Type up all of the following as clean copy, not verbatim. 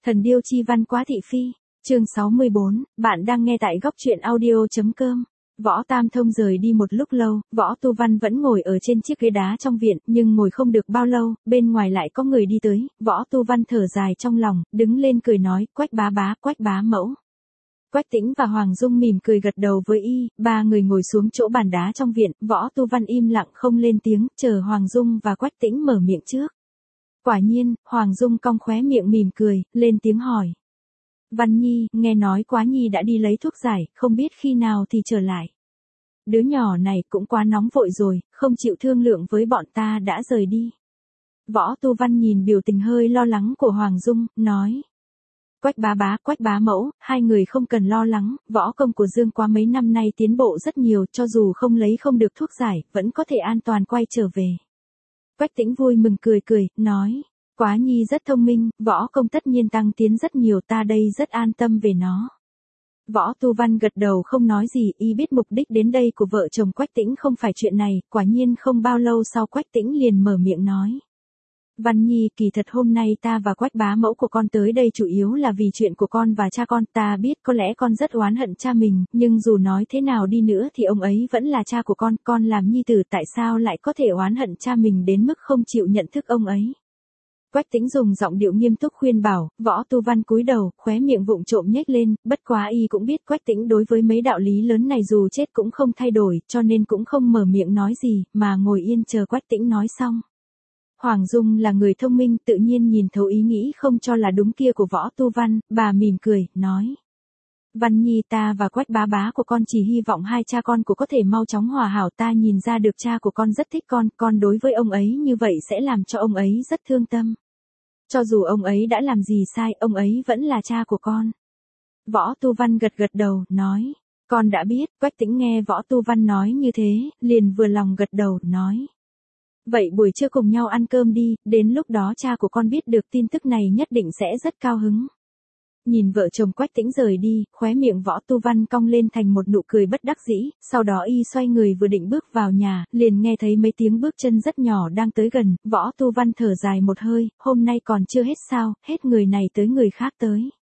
Thần điêu chi văn quá thị phi. Chương 64, bạn đang nghe tại góc truyện audio.com. Võ Tam Thông rời đi một lúc lâu, Võ Tu Văn vẫn ngồi ở trên chiếc ghế đá trong viện, nhưng ngồi không được bao lâu, bên ngoài lại có người đi tới, Võ Tu Văn thở dài trong lòng, đứng lên cười nói, Quách bá mẫu. Quách Tĩnh và Hoàng Dung mỉm cười gật đầu với y, ba người ngồi xuống chỗ bàn đá trong viện, Võ Tu Văn im lặng không lên tiếng, chờ Hoàng Dung và Quách Tĩnh mở miệng trước. Quả nhiên, Hoàng Dung cong khóe miệng mỉm cười, lên tiếng hỏi. Văn Nhi, nghe nói Quá Nhi đã đi lấy thuốc giải, không biết khi nào thì trở lại. Đứa nhỏ này cũng quá nóng vội rồi, không chịu thương lượng với bọn ta đã rời đi. Võ Tu Văn nhìn biểu tình hơi lo lắng của Hoàng Dung, nói. Quách bá mẫu, hai người không cần lo lắng, võ công của Dương Quá mấy năm nay tiến bộ rất nhiều, cho dù không lấy không được thuốc giải, vẫn có thể an toàn quay trở về. Quách Tĩnh vui mừng cười, nói. Quá Nhi rất thông minh, võ công tất nhiên tăng tiến rất nhiều, ta đây rất an tâm về nó. Võ Tu Văn gật đầu không nói gì, y biết mục đích đến đây của vợ chồng Quách Tĩnh không phải chuyện này, quả nhiên không bao lâu sau Quách Tĩnh liền mở miệng nói. Văn Nhi, kỳ thật hôm nay ta và Quách bá mẫu của con tới đây chủ yếu là vì chuyện của con và cha con, ta biết có lẽ con rất oán hận cha mình, nhưng dù nói thế nào đi nữa thì ông ấy vẫn là cha của con làm nhi tử tại sao lại có thể oán hận cha mình đến mức không chịu nhận thức ông ấy. Quách Tĩnh dùng giọng điệu nghiêm túc khuyên bảo, Võ Tu Văn cúi đầu, khóe miệng vụng trộm nhếch lên, bất quá y cũng biết Quách Tĩnh đối với mấy đạo lý lớn này dù chết cũng không thay đổi, cho nên cũng không mở miệng nói gì, mà ngồi yên chờ Quách Tĩnh nói xong. Hoàng Dung là người thông minh, tự nhiên nhìn thấu ý nghĩ không cho là đúng kia của Võ Tu Văn, bà mỉm cười, nói. Văn Nhi, ta và Quách bá của con chỉ hy vọng hai cha con của có thể mau chóng hòa hảo, ta nhìn ra được cha của con rất thích con đối với ông ấy như vậy sẽ làm cho ông ấy rất thương tâm. Cho dù ông ấy đã làm gì sai, ông ấy vẫn là cha của con. Võ Tu Văn gật đầu, nói. Con đã biết. Quách Tĩnh nghe Võ Tu Văn nói như thế, liền vừa lòng gật đầu, nói. Vậy buổi trưa cùng nhau ăn cơm đi, đến lúc đó cha của con biết được tin tức này nhất định sẽ rất cao hứng. Nhìn vợ chồng Quách Tĩnh rời đi, khóe miệng Võ Tu Văn cong lên thành một nụ cười bất đắc dĩ, sau đó y xoay người vừa định bước vào nhà, liền nghe thấy mấy tiếng bước chân rất nhỏ đang tới gần, Võ Tu Văn thở dài một hơi, hôm nay còn chưa hết sao, hết người này tới người khác tới.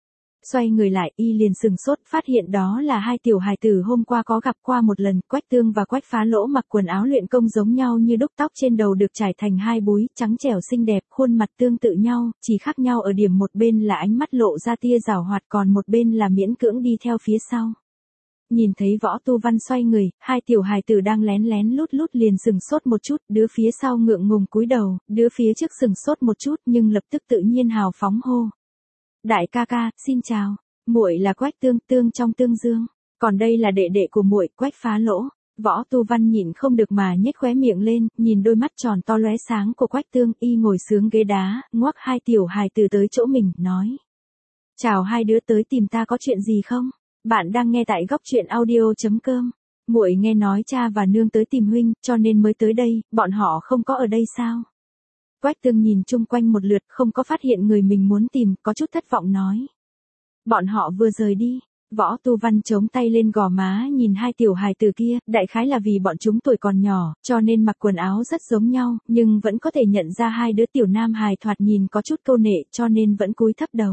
Xoay người lại, y liền sừng sốt, phát hiện đó là hai tiểu hài tử hôm qua có gặp qua một lần, Quách Tương và Quách Phá Lỗ mặc quần áo luyện công giống nhau như đúc, tóc trên đầu được trải thành hai búi, trắng trẻo xinh đẹp, khuôn mặt tương tự nhau, chỉ khác nhau ở điểm một bên là ánh mắt lộ ra tia giảo hoạt, còn một bên là miễn cưỡng đi theo phía sau. Nhìn thấy Võ Tu Văn xoay người, hai tiểu hài tử đang lén lút liền sừng sốt một chút, đứa phía sau ngượng ngùng cúi đầu, đứa phía trước sừng sốt một chút nhưng lập tức tự nhiên hào phóng hô. Đại ca ca, xin chào, muội là Quách Tương trong Tương Dương, còn đây là đệ đệ của muội, Quách Phá Lỗ. Võ Tu Văn nhịn không được mà nhếch khóe miệng lên, nhìn đôi mắt tròn to lóe sáng của Quách Tương, y ngồi xuống ghế đá, ngoắc hai tiểu hài tử tới chỗ mình, nói. Chào hai đứa, tới tìm ta có chuyện gì không? Bạn đang nghe tại góc truyện audio.com. Muội nghe nói cha và nương tới tìm huynh, cho nên mới tới đây, bọn họ không có ở đây sao? Quách Tương nhìn chung quanh một lượt, không có phát hiện người mình muốn tìm, có chút thất vọng nói. Bọn họ vừa rời đi. Võ Tu Văn chống tay lên gò má nhìn hai tiểu hài tử kia, đại khái là vì bọn chúng tuổi còn nhỏ, cho nên mặc quần áo rất giống nhau, nhưng vẫn có thể nhận ra hai đứa tiểu nam hài thoạt nhìn có chút câu nệ, cho nên vẫn cúi thấp đầu.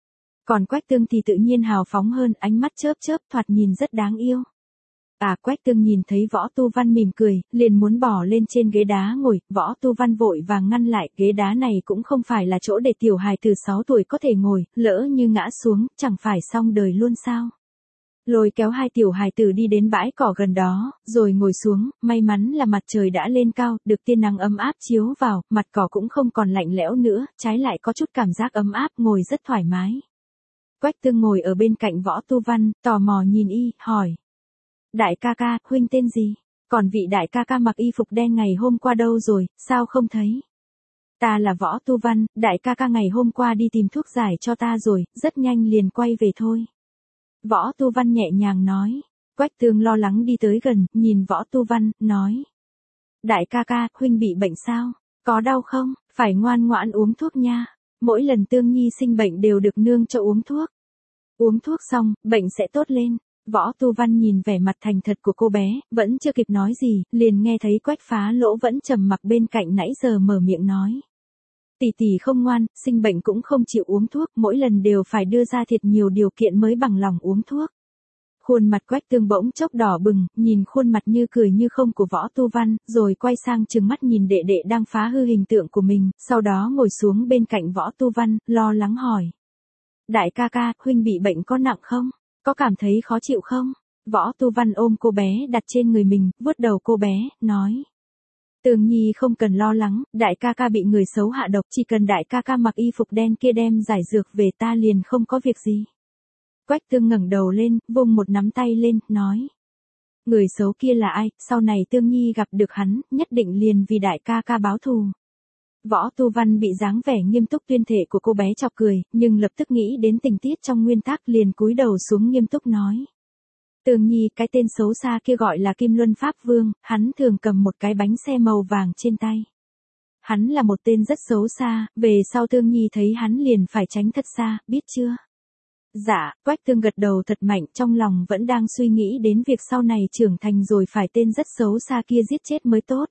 Còn Quách Tương thì tự nhiên hào phóng hơn, ánh mắt chớp, thoạt nhìn rất đáng yêu. Quách Tương nhìn thấy Võ Tu Văn mỉm cười, liền muốn bỏ lên trên ghế đá ngồi, Võ Tu Văn vội vàng ngăn lại, ghế đá này cũng không phải là chỗ để tiểu hài từ 6 tuổi có thể ngồi, lỡ như ngã xuống, chẳng phải xong đời luôn sao. Lôi kéo hai tiểu hài tử đi đến bãi cỏ gần đó, rồi ngồi xuống, may mắn là mặt trời đã lên cao, được tia nắng ấm áp chiếu vào, mặt cỏ cũng không còn lạnh lẽo nữa, trái lại có chút cảm giác ấm áp, ngồi rất thoải mái. Quách Tương ngồi ở bên cạnh Võ Tu Văn, tò mò nhìn y, hỏi. Đại ca ca, huynh tên gì? Còn vị đại ca ca mặc y phục đen ngày hôm qua đâu rồi, sao không thấy? Ta là Võ Tu Văn, đại ca ca ngày hôm qua đi tìm thuốc giải cho ta rồi, rất nhanh liền quay về thôi. Võ Tu Văn nhẹ nhàng nói. Quách Tương lo lắng đi tới gần, nhìn Võ Tu Văn, nói. Đại ca ca, huynh bị bệnh sao? Có đau không? Phải ngoan ngoãn uống thuốc nha. Mỗi lần Tương Nhi sinh bệnh đều được nương cho uống thuốc. Uống thuốc xong, bệnh sẽ tốt lên. Võ Tu Văn nhìn vẻ mặt thành thật của cô bé, vẫn chưa kịp nói gì, liền nghe thấy Quách Phá Lỗ vẫn trầm mặc bên cạnh nãy giờ mở miệng nói. Tỷ tỷ không ngoan, sinh bệnh cũng không chịu uống thuốc, mỗi lần đều phải đưa ra thiệt nhiều điều kiện mới bằng lòng uống thuốc. Khuôn mặt Quách Tương bỗng chốc đỏ bừng, nhìn khuôn mặt như cười như không của Võ Tu Văn, rồi quay sang trừng mắt nhìn đệ đệ đang phá hư hình tượng của mình, sau đó ngồi xuống bên cạnh Võ Tu Văn, lo lắng hỏi. Đại ca ca, huynh bị bệnh có nặng không? Có cảm thấy khó chịu không? Võ Tu Văn ôm cô bé đặt trên người mình, vuốt đầu cô bé, nói. Tường Nhi không cần lo lắng, đại ca ca bị người xấu hạ độc, chỉ cần đại ca ca mặc y phục đen kia đem giải dược về ta liền không có việc gì. Quách Tương ngẩng đầu lên, vung một nắm tay lên, nói. Người xấu kia là ai, sau này Tương Nhi gặp được hắn, nhất định liền vì đại ca ca báo thù. Võ Tu Văn bị dáng vẻ nghiêm túc tuyên thệ của cô bé chọc cười, nhưng lập tức nghĩ đến tình tiết trong nguyên tắc liền cúi đầu xuống nghiêm túc nói. Tường Nhi, cái tên xấu xa kia gọi là Kim Luân Pháp Vương, hắn thường cầm một cái bánh xe màu vàng trên tay. Hắn là một tên rất xấu xa, về sau Tương Nhi thấy hắn liền phải tránh thật xa, biết chưa? Dạ, Quách Tương gật đầu thật mạnh, trong lòng vẫn đang suy nghĩ đến việc sau này trưởng thành rồi phải tên rất xấu xa kia giết chết mới tốt.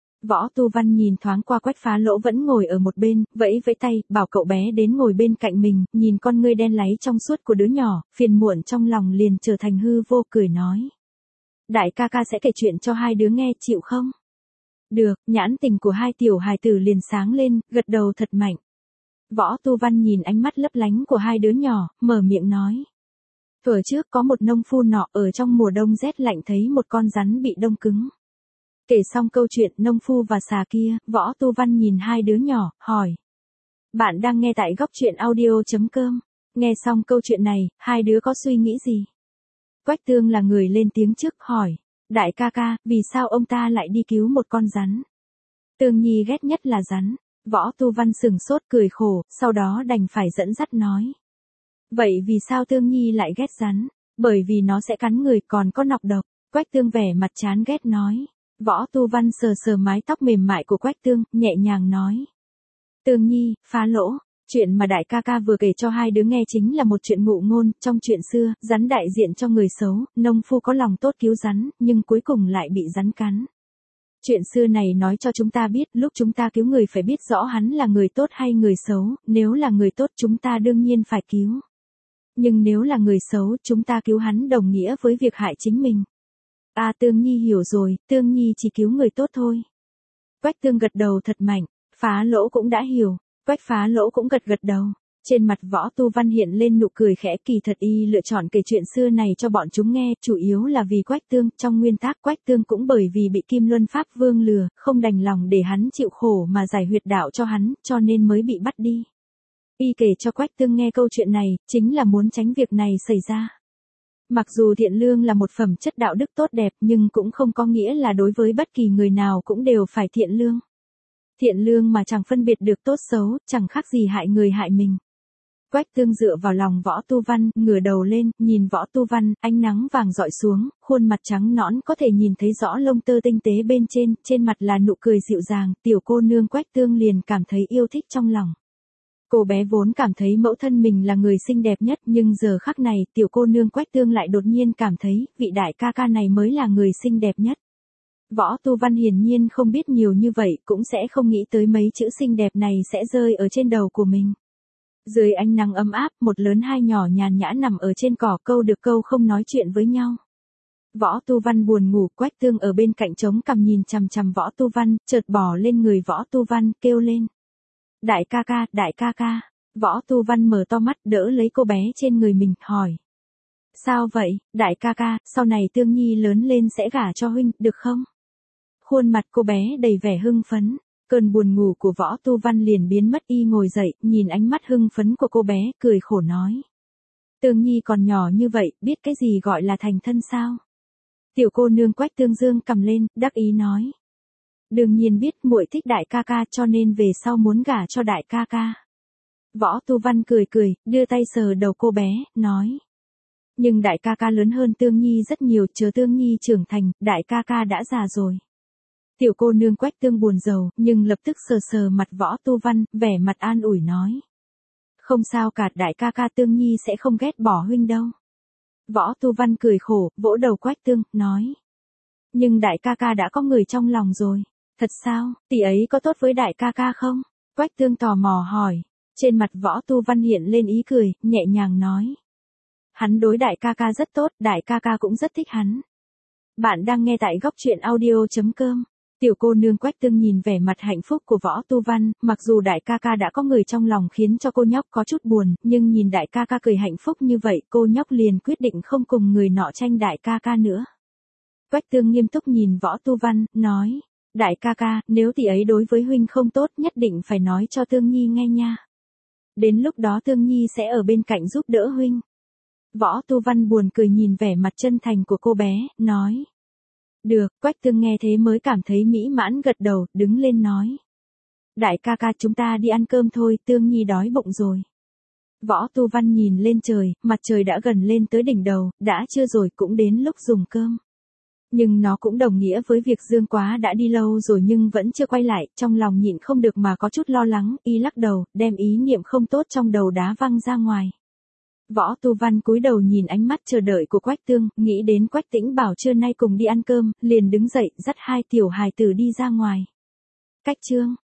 Võ Tu Văn nhìn thoáng qua Quách Phá Lỗ vẫn ngồi ở một bên, vẫy vẫy tay, bảo cậu bé đến ngồi bên cạnh mình, nhìn con ngươi đen láy trong suốt của đứa nhỏ, phiền muộn trong lòng liền trở thành hư vô, cười nói. Đại ca ca sẽ kể chuyện cho hai đứa nghe, chịu không? Được, nhãn tình của hai tiểu hài tử liền sáng lên, gật đầu thật mạnh. Võ Tu Văn nhìn ánh mắt lấp lánh của hai đứa nhỏ, mở miệng nói. Thuở trước có một nông phu nọ ở trong mùa đông rét lạnh thấy một con rắn bị đông cứng. Kể xong câu chuyện nông phu và xà kia, Võ Tu Văn nhìn hai đứa nhỏ, hỏi. Bạn đang nghe tại góc truyện audio.com. Nghe xong câu chuyện này, hai đứa có suy nghĩ gì? Quách Tương là người lên tiếng trước, hỏi. Đại ca ca, vì sao ông ta lại đi cứu một con rắn? Tương Nhi ghét nhất là rắn. Võ Tu Văn sừng sốt cười khổ, sau đó đành phải dẫn dắt nói. Vậy vì sao Tương Nhi lại ghét rắn? Bởi vì nó sẽ cắn người còn có nọc độc. Quách Tương vẻ mặt chán ghét nói. Võ Tu Văn sờ sờ mái tóc mềm mại của Quách Tương, nhẹ nhàng nói. Tương Nhi, Phá Lỗ, chuyện mà đại ca ca vừa kể cho hai đứa nghe chính là một chuyện ngụ ngôn, trong chuyện xưa, rắn đại diện cho người xấu, nông phu có lòng tốt cứu rắn, nhưng cuối cùng lại bị rắn cắn. Chuyện xưa này nói cho chúng ta biết, lúc chúng ta cứu người phải biết rõ hắn là người tốt hay người xấu, nếu là người tốt chúng ta đương nhiên phải cứu. Nhưng nếu là người xấu, chúng ta cứu hắn đồng nghĩa với việc hại chính mình. À, Tương Nhi hiểu rồi, Tương Nhi chỉ cứu người tốt thôi. Quách Tương gật đầu thật mạnh, Phá Lỗ cũng đã hiểu, Quách Phá Lỗ cũng gật gật đầu. Trên mặt Võ Tu Văn hiện lên nụ cười khẽ, kỳ thật y lựa chọn kể chuyện xưa này cho bọn chúng nghe, chủ yếu là vì Quách Tương, trong nguyên tắc Quách Tương cũng bởi vì bị Kim Luân Pháp Vương lừa, không đành lòng để hắn chịu khổ mà giải huyệt đạo cho hắn, cho nên mới bị bắt đi. Y kể cho Quách Tương nghe câu chuyện này, chính là muốn tránh việc này xảy ra. Mặc dù thiện lương là một phẩm chất đạo đức tốt đẹp nhưng cũng không có nghĩa là đối với bất kỳ người nào cũng đều phải thiện lương. Thiện lương mà chẳng phân biệt được tốt xấu, chẳng khác gì hại người hại mình. Quách Tương dựa vào lòng Võ Tu Văn, ngửa đầu lên, nhìn Võ Tu Văn, ánh nắng vàng rọi xuống, khuôn mặt trắng nõn có thể nhìn thấy rõ lông tơ tinh tế bên trên mặt là nụ cười dịu dàng, tiểu cô nương Quách Tương liền cảm thấy yêu thích trong lòng. Cô bé vốn cảm thấy mẫu thân mình là người xinh đẹp nhất nhưng giờ khắc này tiểu cô nương Quách Tương lại đột nhiên cảm thấy vị đại ca ca này mới là người xinh đẹp nhất. Võ Tu Văn hiển nhiên không biết nhiều như vậy cũng sẽ không nghĩ tới mấy chữ xinh đẹp này sẽ rơi ở trên đầu của mình. Dưới ánh nắng ấm áp, một lớn hai nhỏ nhàn nhã nằm ở trên cỏ câu được câu không nói chuyện với nhau. Võ Tu Văn buồn ngủ, Quách Tương ở bên cạnh trống cằm nhìn chằm chằm Võ Tu Văn, chợt bò lên người Võ Tu Văn, kêu lên. Đại ca ca, đại ca ca. Võ Tu Văn mở to mắt đỡ lấy cô bé trên người mình, hỏi. Sao vậy, đại ca ca, sau này Tương Nhi lớn lên sẽ gả cho huynh, được không? Khuôn mặt cô bé đầy vẻ hưng phấn. Cơn buồn ngủ của Võ Tu Văn liền biến mất, y ngồi dậy, nhìn ánh mắt hưng phấn của cô bé, cười khổ nói. Tương Nhi còn nhỏ như vậy, biết cái gì gọi là thành thân sao? Tiểu cô nương Quách Tương dương cầm lên, đắc ý nói. Đương nhiên biết muội thích đại ca ca cho nên về sau muốn gả cho đại ca ca. Võ Tu Văn cười cười, đưa tay sờ đầu cô bé, nói. Nhưng đại ca ca lớn hơn Tương Nhi rất nhiều, chờ Tương Nhi trưởng thành, đại ca ca đã già rồi. Tiểu cô nương Quách Tương buồn rầu, nhưng lập tức sờ sờ mặt Võ Tu Văn, vẻ mặt an ủi nói. Không sao cả, đại ca ca Tương Nhi sẽ không ghét bỏ huynh đâu. Võ Tu Văn cười khổ, vỗ đầu Quách Tương, nói. Nhưng đại ca ca đã có người trong lòng rồi. Thật sao, tỷ ấy có tốt với đại ca ca không? Quách Tương tò mò hỏi. Trên mặt Võ Tu Văn hiện lên ý cười, nhẹ nhàng nói. Hắn đối đại ca ca rất tốt, đại ca ca cũng rất thích hắn. Bạn đang nghe tại góc truyện audio.com. Tiểu cô nương Quách Tương nhìn vẻ mặt hạnh phúc của Võ Tu Văn, mặc dù đại ca ca đã có người trong lòng khiến cho cô nhóc có chút buồn, nhưng nhìn đại ca ca cười hạnh phúc như vậy, cô nhóc liền quyết định không cùng người nọ tranh đại ca ca nữa. Quách Tương nghiêm túc nhìn Võ Tu Văn, nói, đại ca ca, nếu tỷ ấy đối với huynh không tốt nhất định phải nói cho Tương Nhi nghe nha. Đến lúc đó Tương Nhi sẽ ở bên cạnh giúp đỡ huynh. Võ Tu Văn buồn cười nhìn vẻ mặt chân thành của cô bé, nói. Được, Quách Tương nghe thế mới cảm thấy mỹ mãn gật đầu, đứng lên nói. Đại ca ca chúng ta đi ăn cơm thôi, Tương Nhi đói bụng rồi. Võ Tu Văn nhìn lên trời, mặt trời đã gần lên tới đỉnh đầu, đã trưa rồi cũng đến lúc dùng cơm. Nhưng nó cũng đồng nghĩa với việc Dương Quá đã đi lâu rồi nhưng vẫn chưa quay lại, trong lòng nhịn không được mà có chút lo lắng, y lắc đầu, đem ý niệm không tốt trong đầu đá văng ra ngoài. Võ Tu Văn cúi đầu nhìn ánh mắt chờ đợi của Quách Tương, nghĩ đến Quách Tĩnh bảo trưa nay cùng đi ăn cơm, liền đứng dậy dắt hai tiểu hài tử đi ra ngoài. Cách chương